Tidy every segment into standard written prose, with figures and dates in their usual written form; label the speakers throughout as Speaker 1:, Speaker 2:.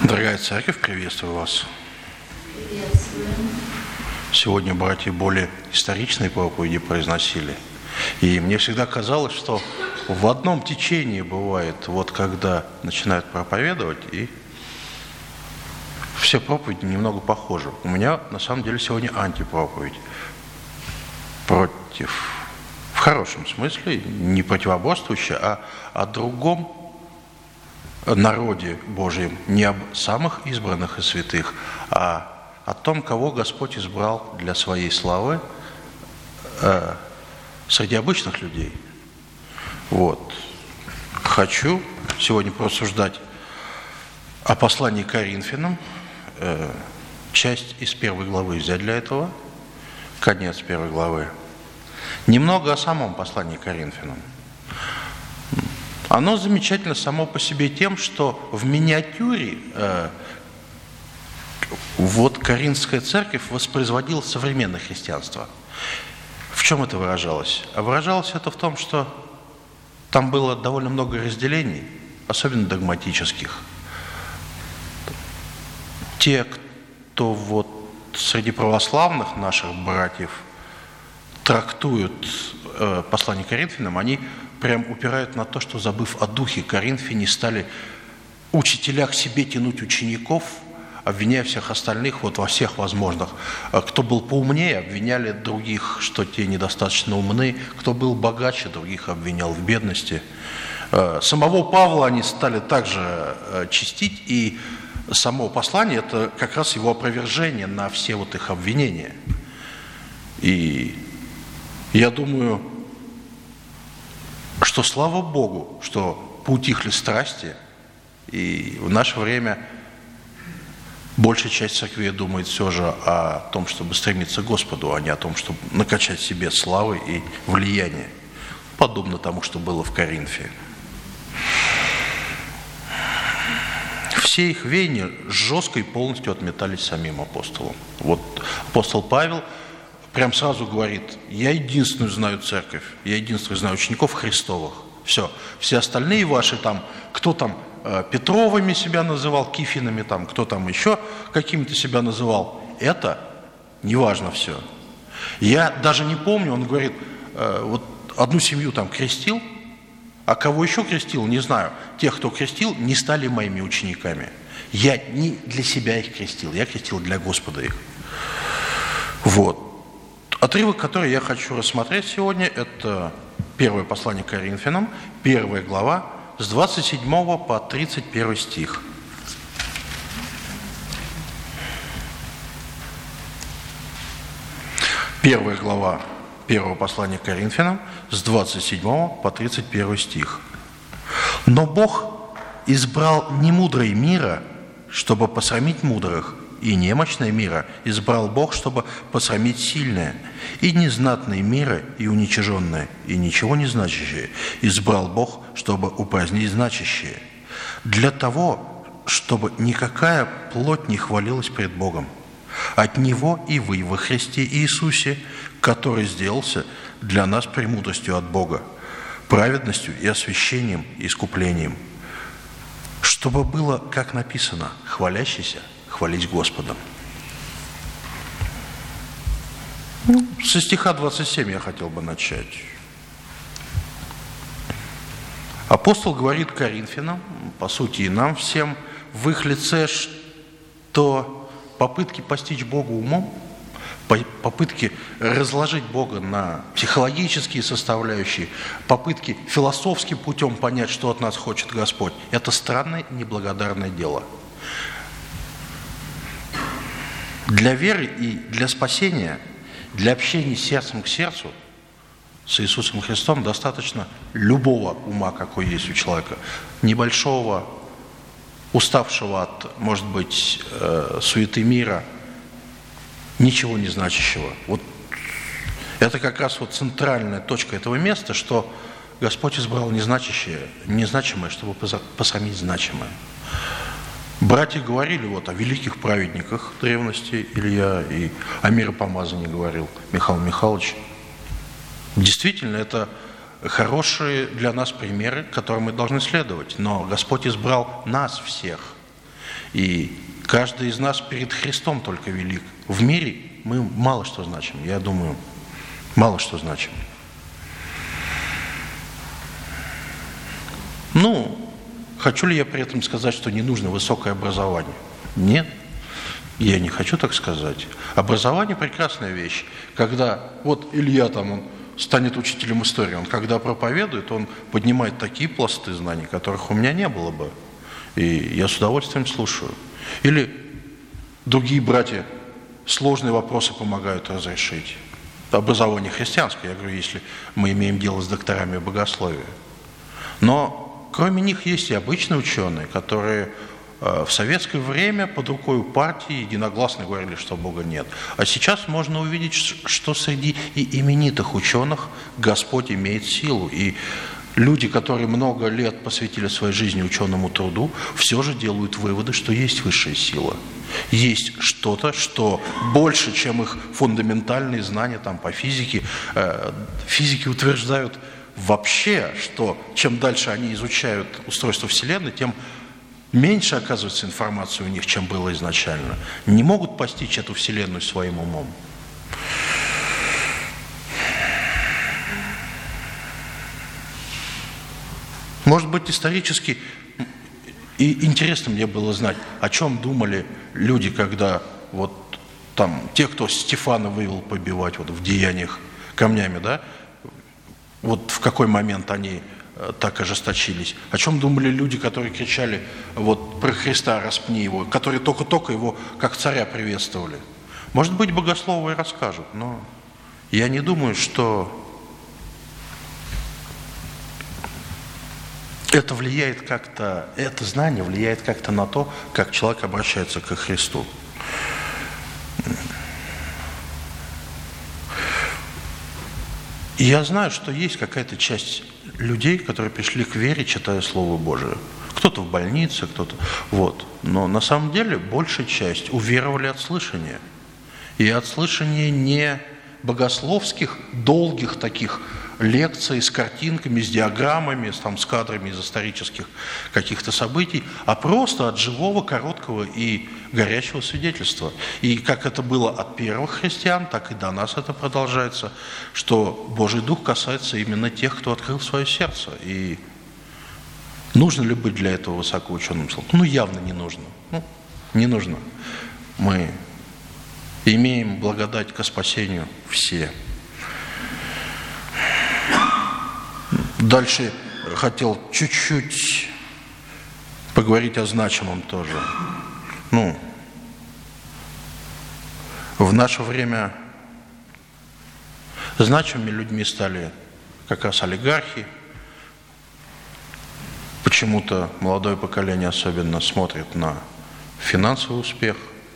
Speaker 1: Дорогая церковь, приветствую вас. Сегодня братья более историчные проповеди произносили. И мне всегда казалось, что в одном течении бывает, вот когда начинают проповедовать, и все проповеди немного похожи. У меня на самом деле сегодня антипроповедь. Против, в хорошем смысле, не противоборствующая, а о другом народе Божьем, не об самых избранных и святых, а о том, кого Господь избрал для своей славы среди обычных людей. Вот. Хочу сегодня порассуждать о послании к Коринфянам, часть из 1 главы взять для этого, конец 1 главы. Немного о самом послании к Коринфянам. Оно замечательно само по себе тем, что в миниатюре вот Коринфская церковь воспроизводила современное христианство. В чем это выражалось? А выражалось это в том, что там было довольно много разделений, особенно догматических. Те, кто вот среди православных наших братьев трактуют послание к Коринфянам, они прям упирают на то, что, забыв о духе, коринфяне стали учителя к себе тянуть учеников, обвиняя всех остальных вот во всех возможных. Кто был поумнее, обвиняли других, что те недостаточно умны. Кто был богаче, других обвинял в бедности. Самого Павла они стали также чистить, и само послание – это как раз его опровержение на все вот их обвинения. И я думаю, что слава Богу, что поутихли страсти, и в наше время большая часть церкви думает все же о том, чтобы стремиться к Господу, а не о том, чтобы накачать себе славы и влияние, подобно тому, что было в Коринфе. Все их веяния жестко и полностью отметались самим апостолом. Вот апостол Павел прям сразу говорит: я единственную знаю церковь, я единственную знаю учеников Христовых. Все остальные ваши там, кто там Петровыми себя называл, Кифинами там, кто там еще какими-то себя называл, это неважно все. Я даже не помню, он говорит, вот одну семью там крестил, а кого еще крестил, не знаю. Тех, кто крестил, не стали моими учениками. Я не для себя их крестил, я крестил для Господа их. Вот. Отрывок, который я хочу рассмотреть сегодня, это первое послание к Коринфянам, 1 глава, с 27 по 31 стих. Первая глава первого послания к Коринфянам, с 27 по 31 стих. «Но Бог избрал немудрое мира, чтобы посрамить мудрых, и немощное мира избрал Бог, чтобы посрамить сильное, и незнатное мира, и уничиженное, и ничего не значащее избрал Бог, чтобы упразднить значащее, для того, чтобы никакая плоть не хвалилась пред Богом. От Него и вы во Христе Иисусе, который сделался для нас премудростью от Бога, праведностью и освящением и искуплением, чтобы было, как написано, хвалящийся хвались Господом». Со стиха 27 я хотел бы начать. Апостол говорит Коринфянам, по сути и нам всем, в их лице, что попытки постичь Бога умом, попытки разложить Бога на психологические составляющие, попытки философским путем понять, что от нас хочет Господь, это странное неблагодарное дело. Для веры и для спасения, для общения сердцем к сердцу с Иисусом Христом достаточно любого ума, какой есть у человека, небольшого, уставшего от, может быть, суеты мира, ничего не значащего. Вот это как раз вот центральная точка этого места, что Господь избрал незначимое, чтобы посрамить значимое. Братья говорили вот о великих праведниках древности, Илья, и о миропомазании говорил Михаил Михайлович. Действительно, это хорошие для нас примеры, которым мы должны следовать. Но Господь избрал нас всех. И каждый из нас перед Христом только велик. В мире мы мало что значим, я думаю, мало что значим. Хочу ли я при этом сказать, что не нужно высокое образование? Нет, я не хочу так сказать. Образование – прекрасная вещь. Когда Илья он станет учителем истории, он когда проповедует, он поднимает такие пласты знаний, которых у меня не было бы. И я с удовольствием слушаю. Или другие братья сложные вопросы помогают разрешить. Образование христианское, я говорю, если мы имеем дело с докторами богословия. Но кроме них есть и обычные ученые, которые в советское время под рукой у партии единогласно говорили, что Бога нет. А сейчас можно увидеть, что среди и именитых ученых Господь имеет силу. И люди, которые много лет посвятили своей жизни ученому труду, все же делают выводы, что есть высшая сила. Есть что-то, что больше, чем их фундаментальные знания по физике. Физики утверждают вообще, что чем дальше они изучают устройство Вселенной, тем меньше оказывается информации у них, чем было изначально. Не могут постичь эту Вселенную своим умом. Может быть, исторически и интересно мне было знать, о чем думали люди, когда те, кто Стефана вывел побивать в деяниях камнями, да, в какой момент они так ожесточились. О чем думали люди, которые кричали про Христа, распни его, которые только-только его как царя приветствовали. Может быть, богословы и расскажут, но я не думаю, что это влияет как-то, это знание влияет как-то на то, как человек обращается ко Христу. И я знаю, что есть какая-то часть людей, которые пришли к вере, читая Слово Божие. Кто-то в больнице, кто-то... Но на самом деле большая часть уверовали от слышания. И от слышания не богословских, долгих таких лекций с картинками, с диаграммами, с кадрами из исторических каких-то событий, а просто от живого, короткого и горячего свидетельства. И как это было от первых христиан, так и до нас это продолжается, что Божий Дух касается именно тех, кто открыл свое сердце. И нужно ли быть для этого высокоученым? Явно не нужно. Не нужно. Мы имеем благодать ко спасению все. Дальше хотел чуть-чуть поговорить о значимом тоже. В наше время значимыми людьми стали как раз олигархи. Почему-то молодое поколение особенно смотрит на финансовый успех.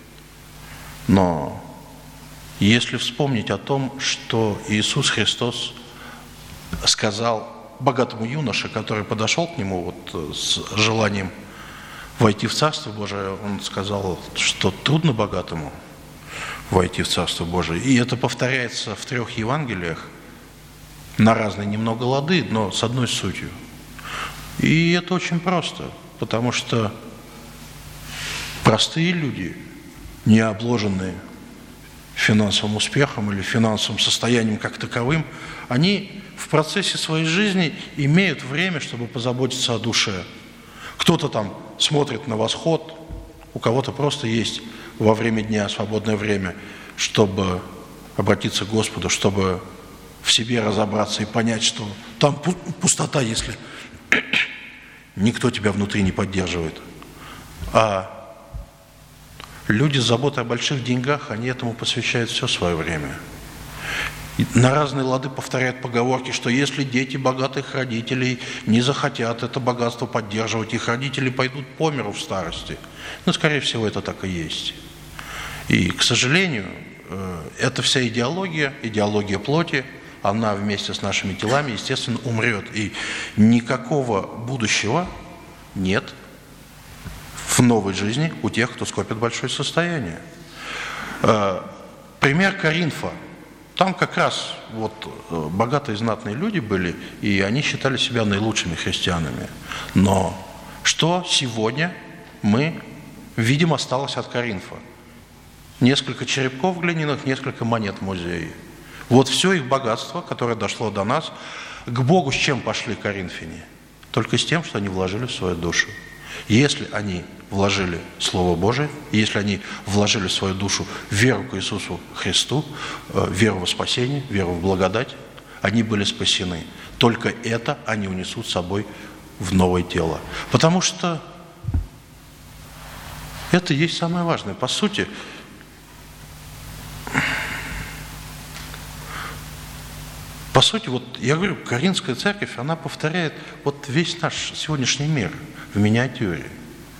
Speaker 1: Но если вспомнить о том, что Иисус Христос сказал богатому юноше, который подошел к нему с желанием войти в Царство Божие, он сказал, что трудно богатому войти в Царство Божие. И это повторяется в 3 Евангелиях на разные немного лады, но с одной сутью. И это очень просто, потому что простые люди, не обложенные финансовым успехом или финансовым состоянием как таковым, они в процессе своей жизни имеют время, чтобы позаботиться о душе. Кто-то смотрит на восход, у кого-то просто есть во время дня свободное время, чтобы обратиться к Господу, чтобы в себе разобраться и понять, что там пустота, если никто тебя внутри не поддерживает. А люди с заботой о больших деньгах, они этому посвящают все свое время. И на разные лады повторяют поговорки, что если дети богатых родителей не захотят это богатство поддерживать, их родители пойдут по миру в старости. Скорее всего, это так и есть. И, к сожалению, эта вся идеология плоти, она вместе с нашими телами, естественно, умрет. И никакого будущего нет в новой жизни у тех, кто скопит большое состояние. Пример Коринфа. Там как раз богатые знатные люди были, и они считали себя наилучшими христианами. Но что сегодня мы видимо, осталось от Коринфа. Несколько черепков глиняных, несколько монет в музее. Вот все их богатство, которое дошло до нас. К Богу с чем пошли коринфяне? Только с тем, что они вложили в свою душу. Если они вложили Слово Божие, если они вложили в свою душу веру к Иисусу Христу, веру во спасение, веру в благодать, они были спасены. Только это они унесут с собой в новое тело. Потому что это и есть самое важное. По сути, вот я говорю, Коринфская церковь, она повторяет вот весь наш сегодняшний мир в миниатюре.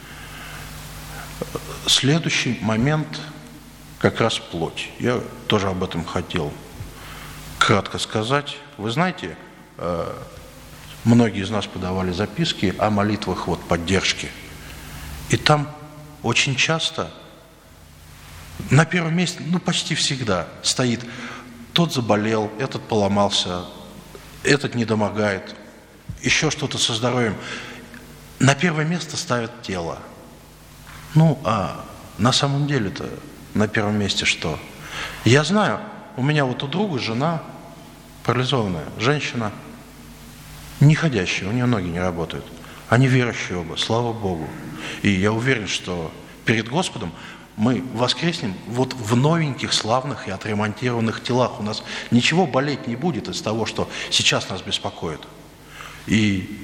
Speaker 1: Следующий момент как раз плоть. Я тоже об этом хотел кратко сказать. Вы знаете, многие из нас подавали записки о молитвах поддержки. И там очень часто на первом месте, почти всегда стоит: тот заболел, этот поломался, этот недомогает, еще что-то со здоровьем. На первое место ставят тело. А на самом деле-то на первом месте что? Я знаю, у меня у друга жена парализованная, женщина, не ходящая, у нее ноги не работают. Они верующие оба, слава Богу. И я уверен, что перед Господом мы воскреснем в новеньких, славных и отремонтированных телах. У нас ничего болеть не будет из того, что сейчас нас беспокоит. И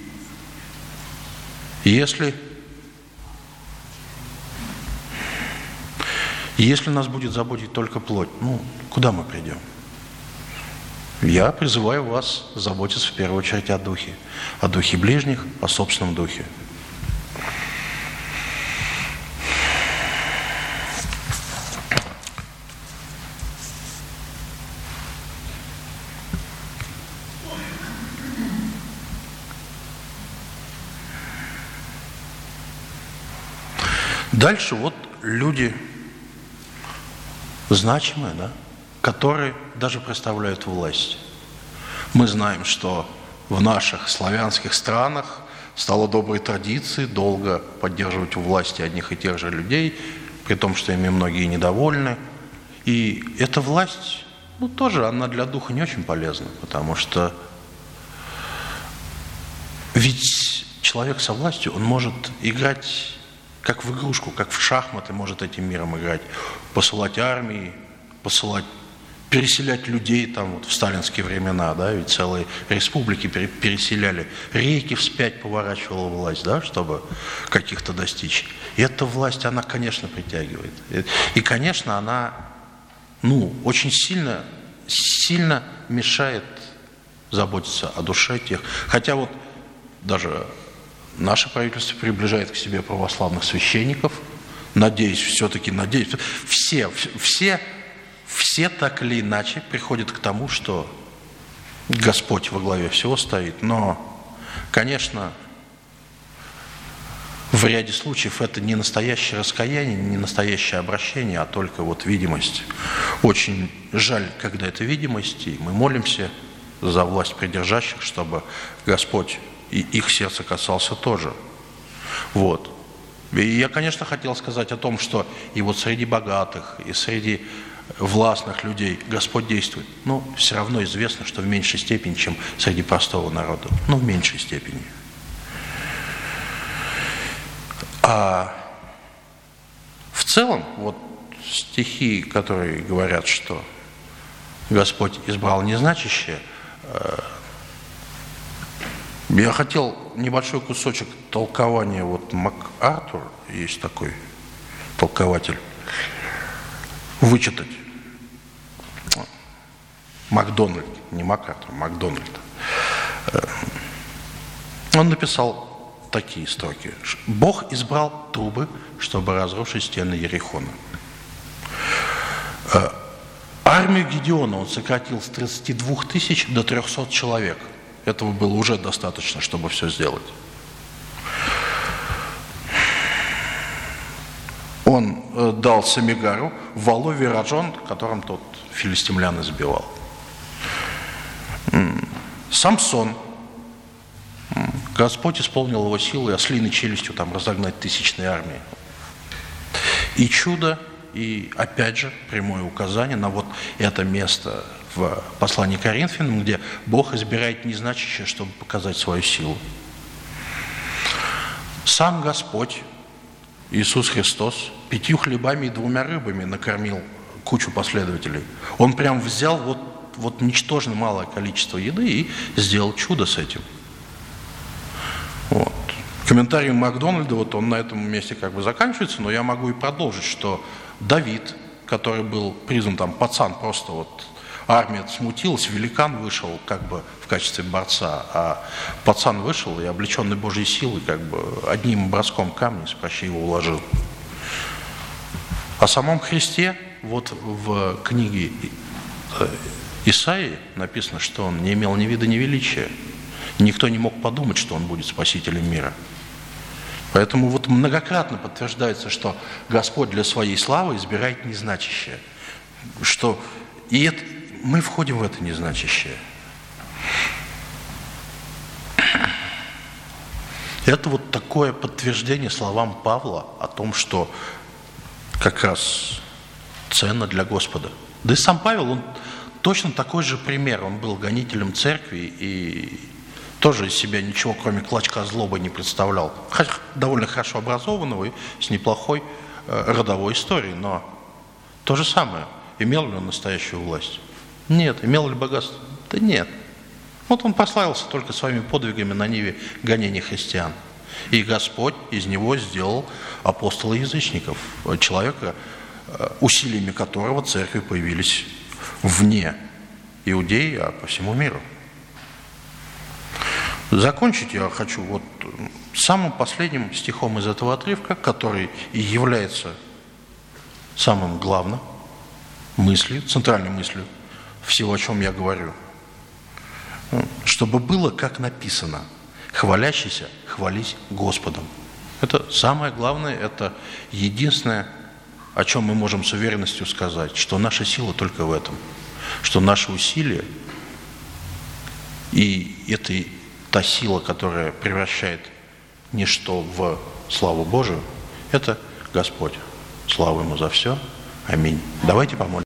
Speaker 1: если нас будет заботить только плоть, куда мы придем? Я призываю вас заботиться в первую очередь о духе ближних, о собственном духе. Дальше люди значимые, которые даже представляют власть. Мы знаем, что в наших славянских странах стало доброй традицией долго поддерживать у власти одних и тех же людей, при том, что ими многие недовольны. И эта власть, тоже она для духа не очень полезна, потому что ведь человек со властью, он может играть как в игрушку, как в шахматы, может этим миром играть, посылать армии, переселять людей в сталинские времена, ведь целые республики переселяли, реки вспять поворачивала власть, чтобы каких-то достичь. И эта власть, она, конечно, притягивает. И, конечно, она, очень сильно мешает заботиться о душе тех. Хотя даже наше правительство приближает к себе православных священников. Надеюсь, все так или иначе приходят к тому, что Господь во главе всего стоит. Но, конечно, в ряде случаев это не настоящее раскаяние, не настоящее обращение, а только видимость. Очень жаль, когда это видимость, и мы молимся за власть придержащих, чтобы Господь и их сердце касался тоже. И я, конечно, хотел сказать о том, что и среди богатых, и среди властных людей Господь действует. Но все равно известно, что в меньшей степени, чем среди простого народа. В меньшей степени. А в целом, стихи, которые говорят, что Господь избрал незначащее, я хотел небольшой кусочек толкования, МакАртур, есть такой толкователь, вычитать. Макдональд, не МакАртур, Макдональд. Он написал такие строки. «Бог избрал трубы, чтобы разрушить стены Ерихона. Армию Гедеона он сократил с 32 тысяч до 300 человек. Этого было уже достаточно, чтобы все сделать. Он дал Самигару Валовий раджон, которым тот филистимлян избивал. Самсон. Господь исполнил его силой, ослиной челюстью разогнать тысячные армии. И чудо, и опять же прямое указание на вот это место в послании к Коринфянам, где Бог избирает незначащее, чтобы показать свою силу. Сам Господь, Иисус Христос, 5 хлебами и 2 рыбами накормил кучу последователей. Он прям взял вот ничтожно малое количество еды и сделал чудо с этим. Вот. Комментарий Макдональда, вот он на этом месте как бы заканчивается, но я могу и продолжить, что Давид, который был признан там пацан, просто вот армия смутилась, великан вышел как бы в качестве борца, а пацан вышел и, облеченный Божьей силой, как бы одним броском камня с плаща его уложил. О самом Христе вот в книге Исаии написано, что он не имел ни вида, ни величия. Никто не мог подумать, что он будет спасителем мира. Поэтому вот многократно подтверждается, что Господь для своей славы избирает незначащее. И мы входим в это незначащее. Это вот такое подтверждение словам Павла о том, что как раз ценно для Господа. Да и сам Павел, он точно такой же пример. Он был гонителем церкви и тоже из себя ничего, кроме клочка злобы, не представлял. Довольно хорошо образованного и с неплохой родовой историей, но то же самое. Имел ли он настоящую власть? Нет. Имел ли богатство? Да нет. Вот он прославился только своими подвигами на ниве гонения христиан. И Господь из него сделал апостола язычников, человека, усилиями которого церкви появились вне Иудеи, а по всему миру. Закончить я хочу вот самым последним стихом из этого отрывка, который и является самым главным мыслью, центральной мыслью всего, о чем я говорю. Чтобы было, как написано: хвалящийся, хвались Господом. Это самое главное, это единственное, о чем мы можем с уверенностью сказать, что наша сила только в этом, что наши усилия и это та сила, которая превращает ничто в славу Божию, это Господь. Слава Ему за все. Аминь. Давайте помолимся.